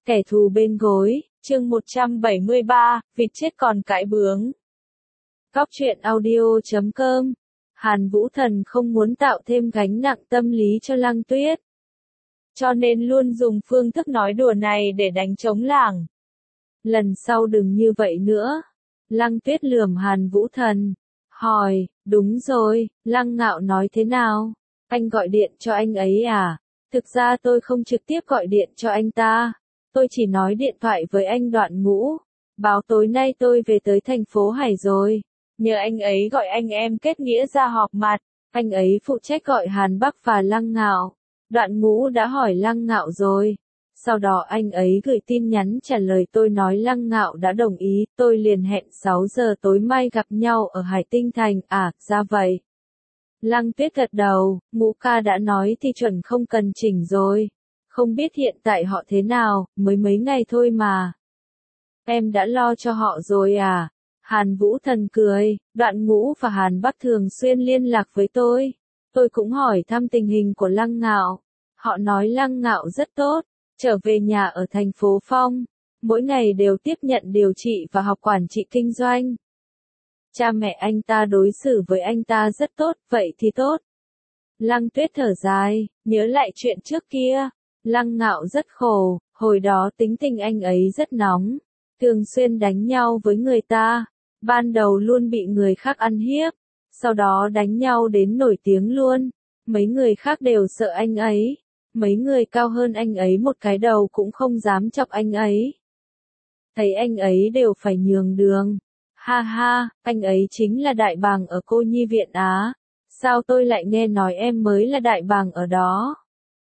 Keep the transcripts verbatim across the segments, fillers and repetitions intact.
Kẻ thù bên gối, chương một trăm bảy mươi ba, vịt chết còn cãi bướng. Góc truyện audio chấm com. Hàn Vũ Thần không muốn tạo thêm gánh nặng tâm lý cho Lăng Tuyết, cho nên luôn dùng phương thức nói đùa này để đánh trống lảng. Lần sau đừng như vậy nữa. Lăng Tuyết lườm Hàn Vũ Thần, hỏi, đúng rồi, Lăng Ngạo nói thế nào? Anh gọi điện cho anh ấy à? Thực ra tôi không trực tiếp gọi điện cho anh ta. Tôi chỉ nói điện thoại với anh Đoạn Ngũ, báo tối nay tôi về tới thành phố Hải rồi. Nhờ anh ấy gọi anh em kết nghĩa ra họp mặt. Anh ấy phụ trách gọi Hàn Bắc và Lăng Ngạo. Đoạn Ngũ đã hỏi Lăng Ngạo rồi. Sau đó anh ấy gửi tin nhắn trả lời tôi nói Lăng Ngạo đã đồng ý. Tôi liền hẹn sáu giờ tối mai gặp nhau ở Hải Tinh Thành. À, ra vậy. Lăng Tuyết gật đầu, Ngũ ca đã nói thì chuẩn không cần chỉnh rồi. Không biết hiện tại họ thế nào, mới mấy ngày thôi mà. Em đã lo cho họ rồi à? Hàn Vũ Thần cười, Đoạn Ngũ và Hàn Bắc thường xuyên liên lạc với tôi. Tôi cũng hỏi thăm tình hình của Lăng Ngạo. Họ nói Lăng Ngạo rất tốt, trở về nhà ở thành phố Phong. Mỗi ngày đều tiếp nhận điều trị và học quản trị kinh doanh. Cha mẹ anh ta đối xử với anh ta rất tốt, vậy thì tốt. Lăng Tuyết thở dài, nhớ lại chuyện trước kia. Lăng Ngạo rất khổ, hồi đó tính tình anh ấy rất nóng, thường xuyên đánh nhau với người ta, ban đầu luôn bị người khác ăn hiếp, sau đó đánh nhau đến nổi tiếng luôn, mấy người khác đều sợ anh ấy, mấy người cao hơn anh ấy một cái đầu cũng không dám chọc anh ấy. Thấy anh ấy đều phải nhường đường, ha ha, anh ấy chính là đại bàng ở Cô Nhi Viện Á, sao tôi lại nghe nói em mới là đại bàng ở đó?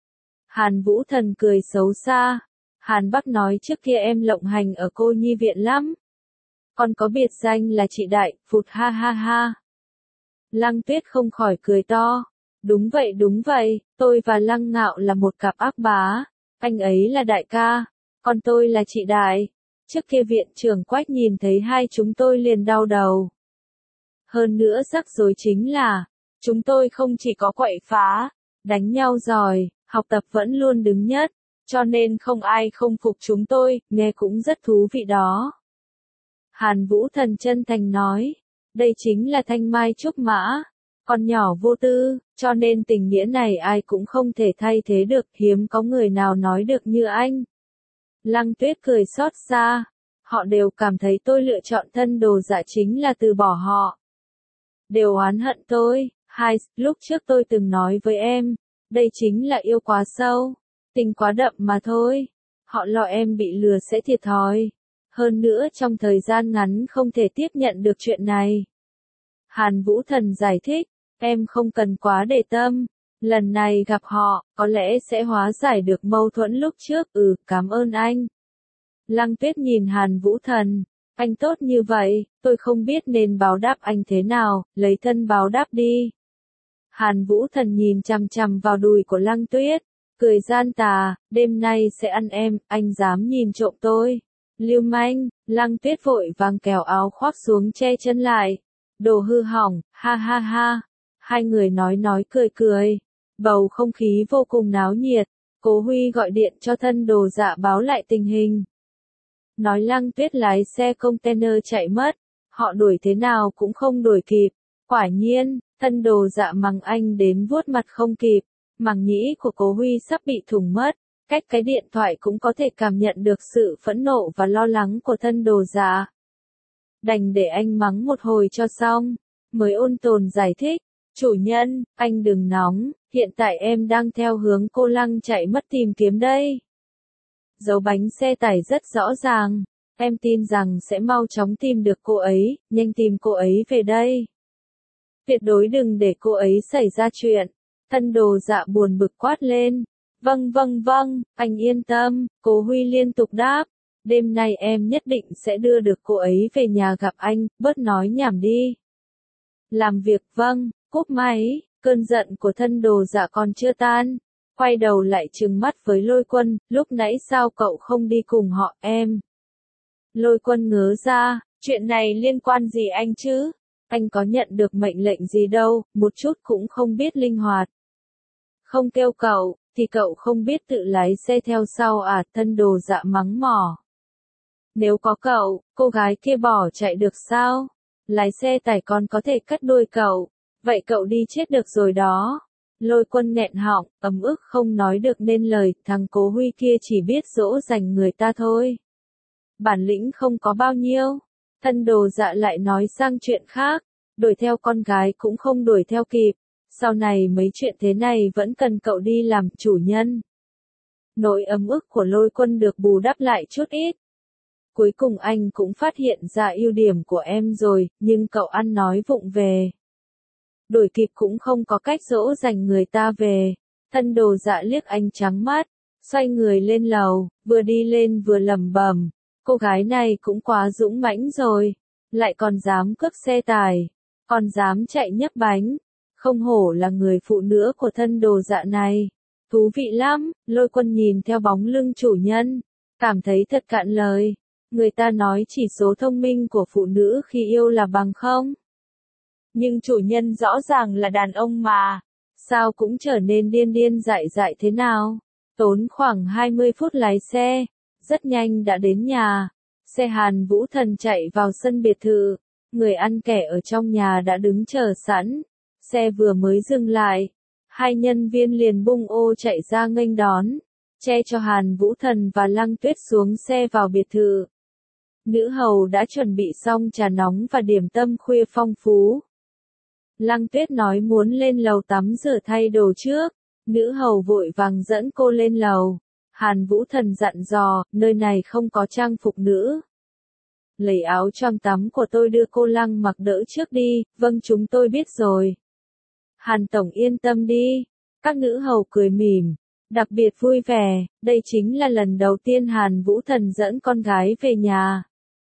Hàn Vũ Thần cười xấu xa. Hàn Bắc nói trước kia em lộng hành ở Cô Nhi Viện lắm. Còn có biệt danh là chị Đại, phụt ha ha ha. Lăng Tuyết không khỏi cười to. Đúng vậy đúng vậy, tôi và Lăng Ngạo là một cặp ác bá. Anh ấy là đại ca, còn tôi là chị Đại. Trước kia viện trưởng Quách nhìn thấy hai chúng tôi liền đau đầu. Hơn nữa rắc rối chính là, chúng tôi không chỉ có quậy phá, đánh nhau giỏi, học tập vẫn luôn đứng nhất, cho nên không ai không phục chúng tôi, nghe cũng rất thú vị đó. Hàn Vũ Thần chân thành nói, đây chính là thanh mai trúc mã, con nhỏ vô tư, cho nên tình nghĩa này ai cũng không thể thay thế được, hiếm có người nào nói được như anh. Lăng Tuyết cười xót xa, họ đều cảm thấy tôi lựa chọn thân đồ dạ chính là từ bỏ họ. Đều oán hận tôi, hai, lúc trước tôi từng nói với em, đây chính là yêu quá sâu, tình quá đậm mà thôi. Họ lo em bị lừa sẽ thiệt thòi. Hơn nữa trong thời gian ngắn không thể tiếp nhận được chuyện này. Hàn Vũ Thần giải thích, em không cần quá để tâm. Lần này gặp họ, có lẽ sẽ hóa giải được mâu thuẫn lúc trước. Ừ, cảm ơn anh. Lăng Tuyết nhìn Hàn Vũ Thần, anh tốt như vậy, tôi không biết nên báo đáp anh thế nào, lấy thân báo đáp đi. Hàn Vũ Thần nhìn chằm chằm vào đùi của Lăng Tuyết, cười gian tà, đêm nay sẽ ăn em, anh dám nhìn trộm tôi. Lưu manh, Lăng Tuyết vội vàng kéo áo khoác xuống che chân lại. Đồ hư hỏng, ha ha ha. Hai người nói nói cười cười. Bầu không khí vô cùng náo nhiệt. Cố Huy gọi điện cho thân đồ dạ báo lại tình hình. Nói Lăng Tuyết lái xe container chạy mất. Họ đuổi thế nào cũng không đuổi kịp. Quả nhiên, thân đồ dạ mắng anh đến vuốt mặt không kịp. Màng nhĩ của Cố Huy sắp bị thủng mất. Cách cái điện thoại cũng có thể cảm nhận được sự phẫn nộ và lo lắng của thân đồ dạ. Đành để anh mắng một hồi cho xong, mới ôn tồn giải thích. Chủ nhân, anh đừng nóng, hiện tại em đang theo hướng cô Lăng chạy mất tìm kiếm đây. Dấu bánh xe tải rất rõ ràng, em tin rằng sẽ mau chóng tìm được cô ấy, nhanh tìm cô ấy về đây. Tuyệt đối đừng để cô ấy xảy ra chuyện. Thân đồ dạ buồn bực quát lên. Vâng vâng vâng, anh yên tâm, Cố Huy liên tục đáp. Đêm nay em nhất định sẽ đưa được cô ấy về nhà gặp anh, bớt nói nhảm đi. Làm việc vâng, cúp máy, cơn giận của thân đồ dạ còn chưa tan. Quay đầu lại trừng mắt với Lôi Quân, lúc nãy sao cậu không đi cùng họ em? Lôi Quân ngớ ra, chuyện này liên quan gì anh chứ? Anh có nhận được mệnh lệnh gì đâu, một chút cũng không biết linh hoạt. Không kêu cậu, thì cậu không biết tự lái xe theo sau à, thân đồ dạ mắng mỏ. Nếu có cậu, cô gái kia bỏ chạy được sao? Lái xe tải còn có thể cắt đuôi cậu, vậy cậu đi chết được rồi đó. Lôi Quân nghẹn họng, ấm ức không nói được nên lời, thằng Cố Huy kia chỉ biết dỗ dành người ta thôi. Bản lĩnh không có bao nhiêu. Thân đồ dạ lại nói sang chuyện khác, đuổi theo con gái cũng không đuổi theo kịp, sau này mấy chuyện thế này vẫn cần cậu đi làm chủ nhân. Nỗi ấm ức của Lôi Quân được bù đắp lại chút ít. Cuối cùng anh cũng phát hiện ra ưu điểm của em rồi, nhưng cậu ăn nói vụng về. Đuổi kịp cũng không có cách dỗ dành người ta về. Thân đồ dạ liếc anh trắng mắt, xoay người lên lầu, vừa đi lên vừa lẩm bẩm, cô gái này cũng quá dũng mãnh rồi, lại còn dám cướp xe tải, còn dám chạy nhấp bánh, không hổ là người phụ nữ của thân đồ dạ này. Thú vị lắm. Lôi Quân nhìn theo bóng lưng chủ nhân, cảm thấy thật cạn lời. Người ta nói chỉ số thông minh của phụ nữ khi yêu là bằng không. Nhưng chủ nhân rõ ràng là đàn ông mà, sao cũng trở nên điên điên dại dại thế nào. Tốn khoảng hai mươi phút lái xe, rất nhanh đã đến nhà. Xe Hàn Vũ Thần chạy vào sân biệt thự, người ăn kẻ ở trong nhà đã đứng chờ sẵn. Xe vừa mới dừng lại, hai nhân viên liền bung ô chạy ra nghênh đón, che cho Hàn Vũ Thần và Lăng Tuyết xuống xe vào biệt thự. Nữ hầu đã chuẩn bị xong trà nóng và điểm tâm khuya phong phú. Lăng Tuyết nói muốn lên lầu tắm rửa thay đồ trước, nữ hầu vội vàng dẫn cô lên lầu. Hàn Vũ Thần dặn dò, nơi này không có trang phục nữ. Lấy áo choàng tắm của tôi đưa cô Lăng mặc đỡ trước đi. Vâng, chúng tôi biết rồi. Hàn tổng yên tâm đi. Các nữ hầu cười mỉm, đặc biệt vui vẻ, đây chính là lần đầu tiên Hàn Vũ Thần dẫn con gái về nhà.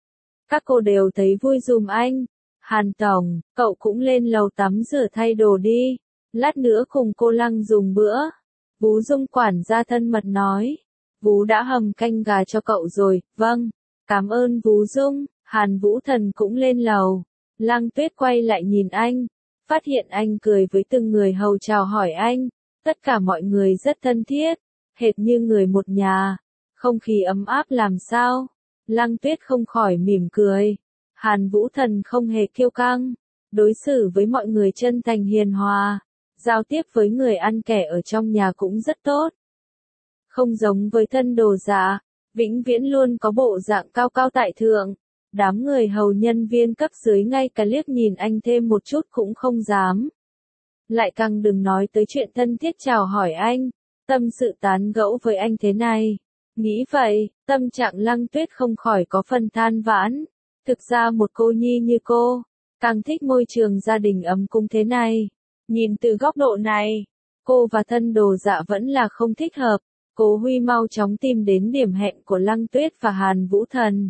Các cô đều thấy vui dùm anh. Hàn tổng, cậu cũng lên lầu tắm rửa thay đồ đi, lát nữa cùng cô Lăng dùng bữa. Vú Dung quản gia thân mật nói. Vú đã hầm canh gà cho cậu rồi. Vâng, cảm ơn Vú Dung. Hàn Vũ Thần cũng lên lầu. Lăng Tuyết quay lại nhìn anh, phát hiện anh cười với từng người hầu chào hỏi anh. Tất cả mọi người rất thân thiết, hệt như người một nhà. Không khí ấm áp làm sao. Lăng Tuyết không khỏi mỉm cười. Hàn Vũ Thần không hề kiêu căng, đối xử với mọi người chân thành hiền hòa, giao tiếp với người ăn kẻ ở trong nhà cũng rất tốt. Không giống với thân đồ dạ, vĩnh viễn luôn có bộ dạng cao cao tại thượng. Đám người hầu nhân viên cấp dưới ngay cả liếc nhìn anh thêm một chút cũng không dám. Lại càng đừng nói tới chuyện thân thiết chào hỏi anh, tâm sự tán gẫu với anh thế này. Nghĩ vậy, tâm trạng Lăng Tuyết không khỏi có phần than vãn. Thực ra một cô nhi như cô, càng thích môi trường gia đình ấm cúng thế này. Nhìn từ góc độ này, cô và thân đồ dạ vẫn là không thích hợp. Cố Huy mau chóng tìm đến điểm hẹn của Lăng Tuyết và Hàn Vũ Thần.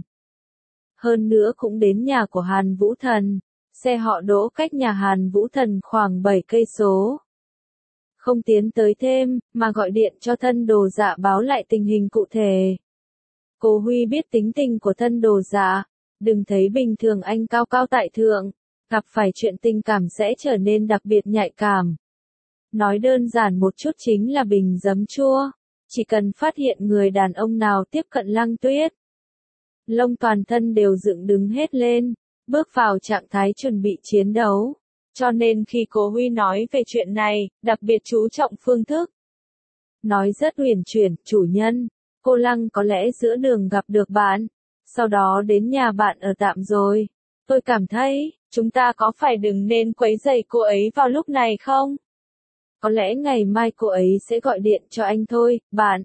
Hơn nữa cũng đến nhà của Hàn Vũ Thần. Xe họ đỗ cách nhà Hàn Vũ Thần khoảng bảy cây số. Không tiến tới thêm, mà gọi điện cho thân đồ dạ báo lại tình hình cụ thể. Cố Huy biết tính tình của thân đồ dạ. Đừng thấy bình thường anh cao cao tại thượng, gặp phải chuyện tình cảm sẽ trở nên đặc biệt nhạy cảm. Nói đơn giản một chút chính là bình giấm chua. Chỉ cần phát hiện người đàn ông nào tiếp cận Lăng Tuyết, lông toàn thân đều dựng đứng hết lên, bước vào trạng thái chuẩn bị chiến đấu. Cho nên khi Cố Huy nói về chuyện này, đặc biệt chú trọng phương thức. Nói rất uyển chuyển, chủ nhân, cô Lăng có lẽ giữa đường gặp được bạn, sau đó đến nhà bạn ở tạm rồi. Tôi cảm thấy, chúng ta có phải đừng nên quấy rầy cô ấy vào lúc này không? Có lẽ ngày mai cô ấy sẽ gọi điện cho anh thôi, bạn.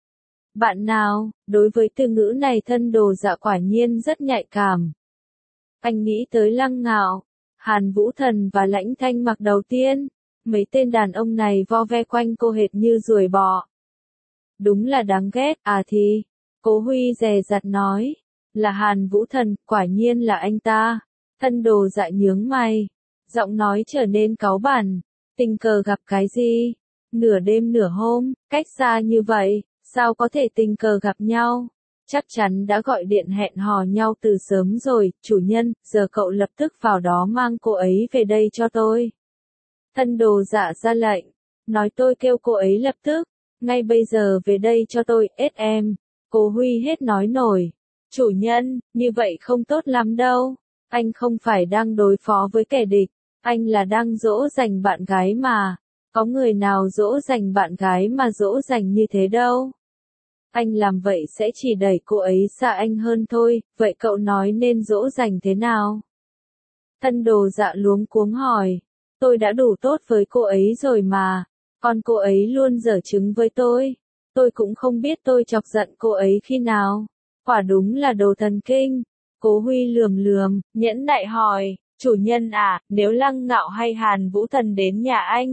Bạn nào? Đối với từ ngữ này thân đồ dạ quả nhiên rất nhạy cảm. Anh nghĩ tới Lăng Ngạo, Hàn Vũ Thần và Lãnh Thanh Mặc đầu tiên. Mấy tên đàn ông này vo ve quanh cô hệt như ruồi bọ. Đúng là đáng ghét. À thì, Cố Huy dè dặt nói, là Hàn Vũ Thần, quả nhiên là anh ta. Thân đồ dạ nhướng mày, giọng nói trở nên cáu bẳn. Tình cờ gặp cái gì? Nửa đêm nửa hôm, cách xa như vậy, sao có thể tình cờ gặp nhau? Chắc chắn đã gọi điện hẹn hò nhau từ sớm rồi. Chủ nhân, giờ cậu lập tức vào đó mang cô ấy về đây cho tôi. Thân đồ dạ ra lệnh, nói tôi kêu cô ấy lập tức. ngay bây giờ về đây cho tôi, ết em. Cố Huy hết nói nổi. Chủ nhân, như vậy không tốt lắm đâu. Anh không phải đang đối phó với kẻ địch, anh là đang dỗ dành bạn gái mà. Có người nào dỗ dành bạn gái mà dỗ dành như thế đâu. Anh làm vậy sẽ chỉ đẩy cô ấy xa anh hơn thôi, vậy cậu nói nên dỗ dành thế nào? Tân Đồ Dạ luống cuống hỏi. Tôi đã đủ tốt với cô ấy rồi mà, còn cô ấy luôn giở trứng với tôi. Tôi cũng không biết tôi chọc giận cô ấy khi nào. Quả đúng là đồ thần kinh. Cố Huy lườm lườm, nhẫn nại hỏi, chủ nhân à, nếu Lăng Ngạo hay Hàn Vũ Thần đến nhà anh?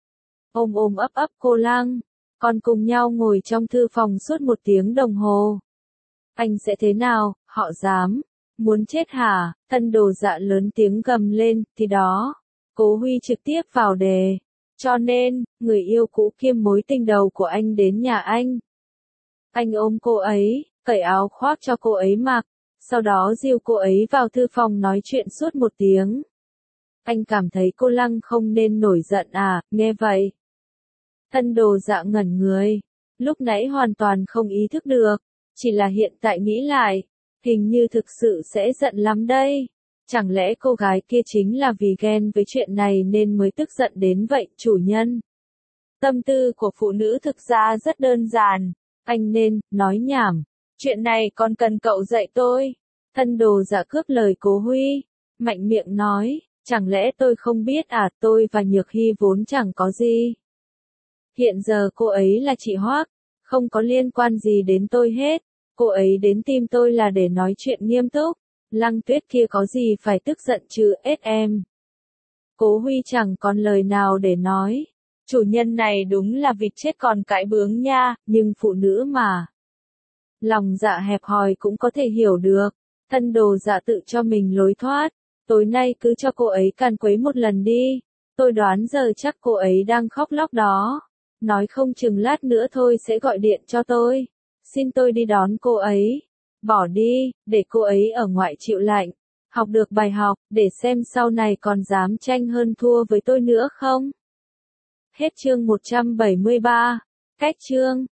Ôm ôm ấp ấp cô Lăng, còn cùng nhau ngồi trong thư phòng suốt một tiếng đồng hồ. Anh sẽ thế nào, họ dám? Muốn chết hả? Tân Đồ Dạ lớn tiếng gầm lên, thì đó. Cố Huy trực tiếp vào đề. Cho nên, người yêu cũ kiêm mối tình đầu của anh đến nhà anh. Anh ôm cô ấy, cởi áo khoác cho cô ấy mặc, sau đó dìu cô ấy vào thư phòng nói chuyện suốt một tiếng. Anh cảm thấy cô Lăng không nên nổi giận à, nghe vậy. Tân Đồ Dạ ngẩn người, lúc nãy hoàn toàn không ý thức được, chỉ là hiện tại nghĩ lại, hình như thực sự sẽ giận lắm đây. Chẳng lẽ cô gái kia chính là vì ghen với chuyện này nên mới tức giận đến vậy, chủ nhân? Tâm tư của phụ nữ thực ra rất đơn giản, anh nên, nói nhảm. Chuyện này còn cần cậu dạy tôi. Tân Đồ Dạ cướp lời Cố Huy, mạnh miệng nói, chẳng lẽ tôi không biết à, tôi và Nhược Hy vốn chẳng có gì. Hiện giờ cô ấy là chị Hoác, không có liên quan gì đến tôi hết, cô ấy đến tìm tôi là để nói chuyện nghiêm túc. Lăng Tuyết kia có gì phải tức giận chứ, ết em. Cố Huy chẳng còn lời nào để nói. Chủ nhân này đúng là vịt chết còn cãi bướng nha, nhưng phụ nữ mà. Lòng dạ hẹp hòi cũng có thể hiểu được. Tân Đồ Dạ tự cho mình lối thoát. Tối nay cứ cho cô ấy càn quấy một lần đi. Tôi đoán giờ chắc cô ấy đang khóc lóc đó. Nói không chừng lát nữa thôi sẽ gọi điện cho tôi. Xin tôi đi đón cô ấy. Bỏ đi, để cô ấy ở ngoại chịu lạnh. Học được bài học, để xem sau này còn dám tranh hơn thua với tôi nữa không? Hết chương một trăm bảy mươi ba. Cách chương